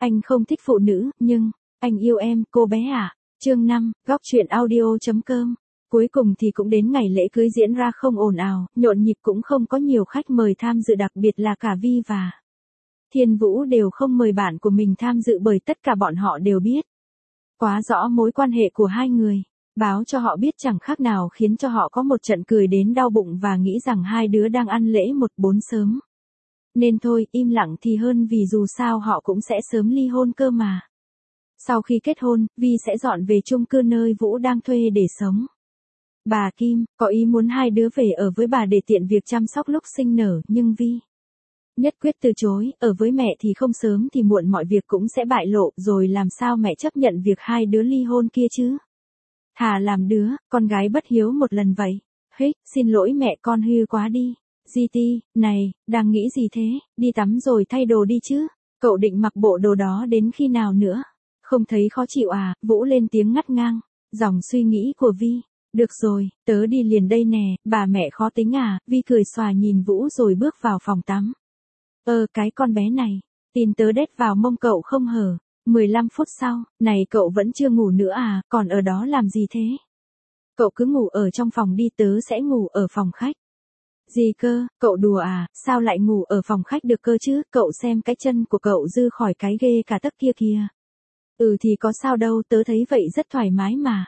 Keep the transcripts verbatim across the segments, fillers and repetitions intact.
Anh không thích phụ nữ, nhưng, anh yêu em, cô bé à. Chương năm, góc chuyện audio.com. Cuối cùng thì cũng đến ngày lễ cưới diễn ra không ồn ào, nhộn nhịp cũng không có nhiều khách mời tham dự, đặc biệt là cả Vi và Thiên Vũ đều không mời bạn của mình tham dự bởi tất cả bọn họ đều biết quá rõ mối quan hệ của hai người. Báo cho họ biết chẳng khác nào khiến cho họ có một trận cười đến đau bụng và nghĩ rằng hai đứa đang ăn lễ một bốn sớm. Nên thôi, im lặng thì hơn vì dù sao họ cũng sẽ sớm ly hôn cơ mà. Sau khi kết hôn, Vi sẽ dọn về chung cư nơi Vũ đang thuê để sống. Bà Kim có ý muốn hai đứa về ở với bà để tiện việc chăm sóc lúc sinh nở, nhưng Vi nhất quyết từ chối. Ở với mẹ thì không sớm thì muộn mọi việc cũng sẽ bại lộ, rồi làm sao mẹ chấp nhận việc hai đứa ly hôn kia chứ. Thà làm đứa con gái bất hiếu một lần vậy. Hích, xin lỗi mẹ, con hư quá đi. gi tê, này, đang nghĩ gì thế, đi tắm rồi thay đồ đi chứ. Cậu định mặc bộ đồ đó đến khi nào nữa? Không thấy khó chịu à? Vũ lên tiếng ngắt ngang dòng suy nghĩ của Vi. Được rồi, tớ đi liền đây nè, bà mẹ khó tính à. Vi cười xòa nhìn Vũ rồi bước vào phòng tắm. Ơ cái con bé này, tin tớ đét vào mông cậu không hở. mười lăm phút sau, này cậu vẫn chưa ngủ nữa à, còn ở đó làm gì thế? Cậu cứ ngủ ở trong phòng đi, tớ sẽ ngủ ở phòng khách. Gì cơ, cậu đùa à, sao lại ngủ ở phòng khách được cơ chứ, cậu xem cái chân của cậu dư khỏi cái ghê cả tấc kia kìa. Ừ thì có sao đâu, tớ thấy vậy rất thoải mái mà.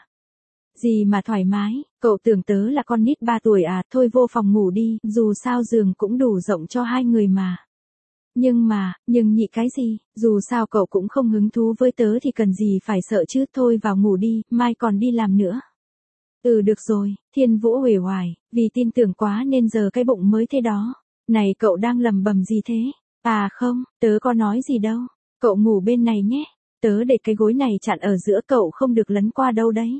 Gì mà thoải mái, cậu tưởng tớ là con nít ba tuổi à, thôi vô phòng ngủ đi, dù sao giường cũng đủ rộng cho hai người mà. Nhưng mà, nhưng nhị cái gì, dù sao cậu cũng không hứng thú với tớ thì cần gì phải sợ chứ, thôi vào ngủ đi, mai còn đi làm nữa. Ừ được rồi, Thiên Vũ uể oải, vì tin tưởng quá nên giờ cái bụng mới thế đó. Này cậu đang lầm bầm gì thế? À không, tớ có nói gì đâu, cậu ngủ bên này nhé, tớ để cái gối này chặn ở giữa, cậu không được lấn qua đâu đấy.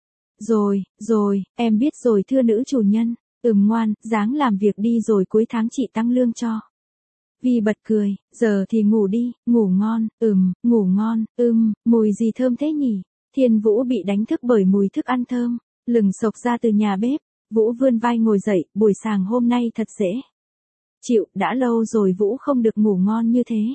Rồi, rồi, em biết rồi thưa nữ chủ nhân, ừm ngoan, ráng làm việc đi rồi cuối tháng chị tăng lương cho. Vi bật cười, giờ thì ngủ đi, ngủ ngon, ừm, ngủ ngon, ừm, mùi gì thơm thế nhỉ? Thiên Vũ bị đánh thức bởi mùi thức ăn thơm, lừng sộc ra từ nhà bếp. Vũ vươn vai ngồi dậy, buổi sáng hôm nay thật dễ chịu, đã lâu rồi Vũ không được ngủ ngon như thế.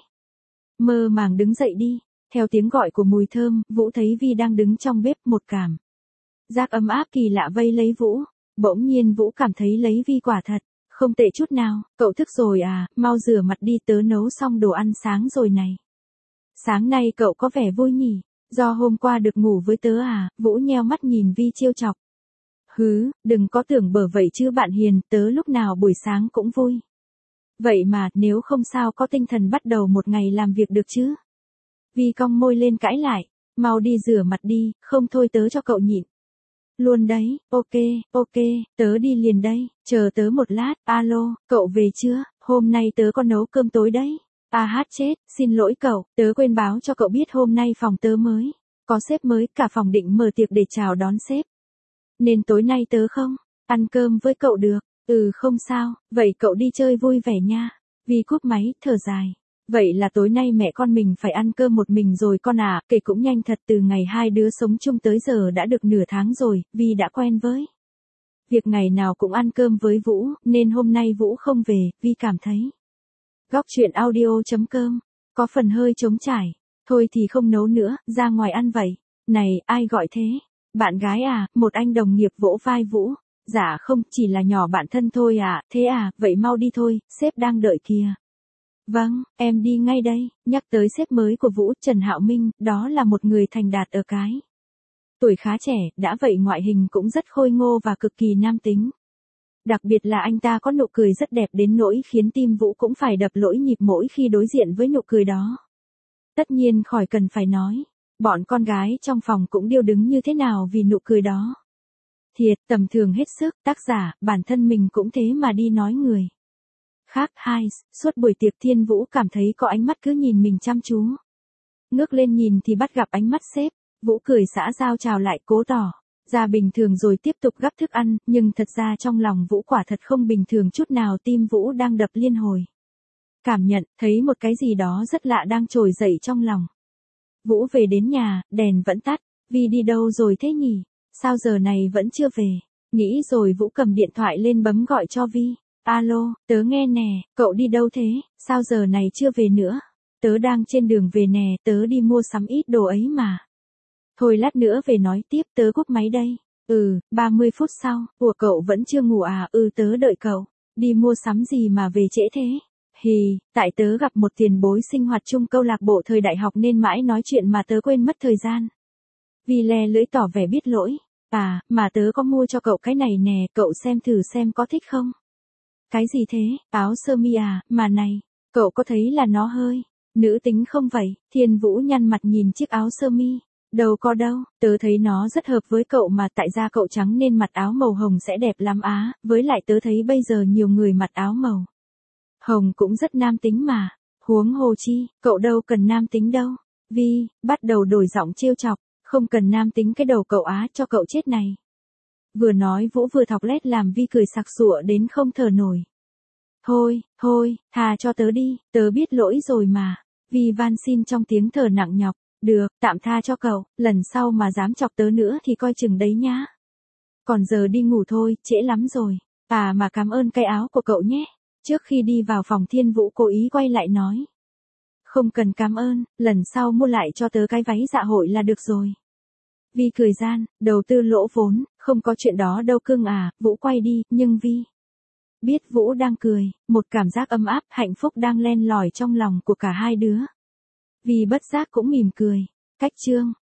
Mơ màng đứng dậy đi, theo tiếng gọi của mùi thơm, Vũ thấy Vi đang đứng trong bếp, một cảm giác ấm áp kỳ lạ vây lấy Vũ. Bỗng nhiên Vũ cảm thấy lấy Vi quả thật không tệ chút nào. Cậu thức rồi à, mau rửa mặt đi, tớ nấu xong đồ ăn sáng rồi này. Sáng nay cậu có vẻ vui nhỉ, do hôm qua được ngủ với tớ à? Vũ nheo mắt nhìn Vi trêu chọc. Hứ, đừng có tưởng bở vậy chứ bạn hiền, tớ lúc nào buổi sáng cũng vui. Vậy mà, nếu không sao có tinh thần bắt đầu một ngày làm việc được chứ? Vi cong môi lên cãi lại, mau đi rửa mặt đi, không thôi tớ cho cậu nhịn luôn đấy. Ok, ok, tớ đi liền đây, chờ tớ một lát. Alo, cậu về chưa, hôm nay tớ có nấu cơm tối đấy. À hát chết, xin lỗi cậu, tớ quên báo cho cậu biết hôm nay phòng tớ mới có sếp mới, cả phòng định mở tiệc để chào đón sếp. Nên tối nay tớ không ăn cơm với cậu được. Ừ không sao, vậy cậu đi chơi vui vẻ nha. Vi cúp máy, thở dài. Vậy là tối nay mẹ con mình phải ăn cơm một mình rồi con à, kể cũng nhanh thật, từ ngày hai đứa sống chung tới giờ đã được nửa tháng rồi, Vi đã quen với việc ngày nào cũng ăn cơm với Vũ, nên hôm nay Vũ không về, Vi cảm thấy góc chuyện audio.com có phần hơi trống trải. Thôi thì không nấu nữa, ra ngoài ăn vậy. Này, ai gọi thế? Bạn gái à? Một anh đồng nghiệp vỗ vai Vũ. Dạ không, chỉ là nhỏ bạn thân thôi à. Thế à, vậy mau đi thôi, sếp đang đợi kìa. Vâng, em đi ngay đây. Nhắc tới sếp mới của Vũ, Trần Hạo Minh, đó là một người thành đạt ở cái tuổi khá trẻ, đã vậy ngoại hình cũng rất khôi ngô và cực kỳ nam tính. Đặc biệt là anh ta có nụ cười rất đẹp đến nỗi khiến tim Vũ cũng phải đập lỗi nhịp mỗi khi đối diện với nụ cười đó. Tất nhiên khỏi cần phải nói, bọn con gái trong phòng cũng điêu đứng như thế nào vì nụ cười đó. Thiệt, tầm thường hết sức, tác giả, bản thân mình cũng thế mà đi nói người khác. Hai, suốt buổi tiệc Thiên Vũ cảm thấy có ánh mắt cứ nhìn mình chăm chú. Ngước lên nhìn thì bắt gặp ánh mắt sếp. Vũ cười xã giao chào lại, cố tỏ ra bình thường rồi tiếp tục gắp thức ăn, nhưng thật ra trong lòng Vũ quả thật không bình thường chút nào, tim Vũ đang đập liên hồi. Cảm nhận, thấy một cái gì đó rất lạ đang trồi dậy trong lòng. Vũ về đến nhà, đèn vẫn tắt. Vi đi đâu rồi thế nhỉ? Sao giờ này vẫn chưa về? Nghĩ rồi Vũ cầm điện thoại lên bấm gọi cho Vi. Alo, tớ nghe nè, cậu đi đâu thế? Sao giờ này chưa về nữa? Tớ đang trên đường về nè, tớ đi mua sắm ít đồ ấy mà. Thôi lát nữa về nói tiếp, tớ cúp máy đây. Ừ, ba mươi phút sau, ủa cậu vẫn chưa ngủ à? Ừ, tớ đợi cậu. Đi mua sắm gì mà về trễ thế? Hì, tại tớ gặp một tiền bối sinh hoạt chung câu lạc bộ thời đại học nên mãi nói chuyện mà tớ quên mất thời gian. Vi le lưỡi tỏ vẻ biết lỗi. À, mà tớ có mua cho cậu cái này nè, cậu xem thử xem có thích không? Cái gì thế? Áo sơ mi à? Mà này, cậu có thấy là nó hơi nữ tính không vậy? Thiên Vũ nhăn mặt nhìn chiếc áo sơ mi. Đâu có đâu, tớ thấy nó rất hợp với cậu mà, tại da cậu trắng nên mặc áo màu hồng sẽ đẹp lắm á, với lại tớ thấy bây giờ nhiều người mặc áo màu hồng cũng rất nam tính mà. Huống hồ chi, cậu đâu cần nam tính đâu. Vi, bắt đầu đổi giọng trêu chọc, không cần nam tính cái đầu cậu á, cho cậu chết này. Vừa nói Vũ vừa thọc lét làm Vi cười sặc sụa đến không thở nổi. Thôi, thôi, tha cho tớ đi, tớ biết lỗi rồi mà. Vi van xin trong tiếng thở nặng nhọc. Được, tạm tha cho cậu, lần sau mà dám chọc tớ nữa thì coi chừng đấy nhá. Còn giờ đi ngủ thôi, trễ lắm rồi. À mà cảm ơn cái áo của cậu nhé. Trước khi đi vào phòng Thiên Vũ cố ý quay lại nói. Không cần cảm ơn, lần sau mua lại cho tớ cái váy dạ hội là được rồi. Vi cười gian, đầu tư lỗ vốn, không có chuyện đó đâu cưng à. Vũ quay đi, nhưng Vi biết Vũ đang cười, một cảm giác ấm áp, hạnh phúc đang len lỏi trong lòng của cả hai đứa. Vi bất giác cũng mỉm cười. Cách chương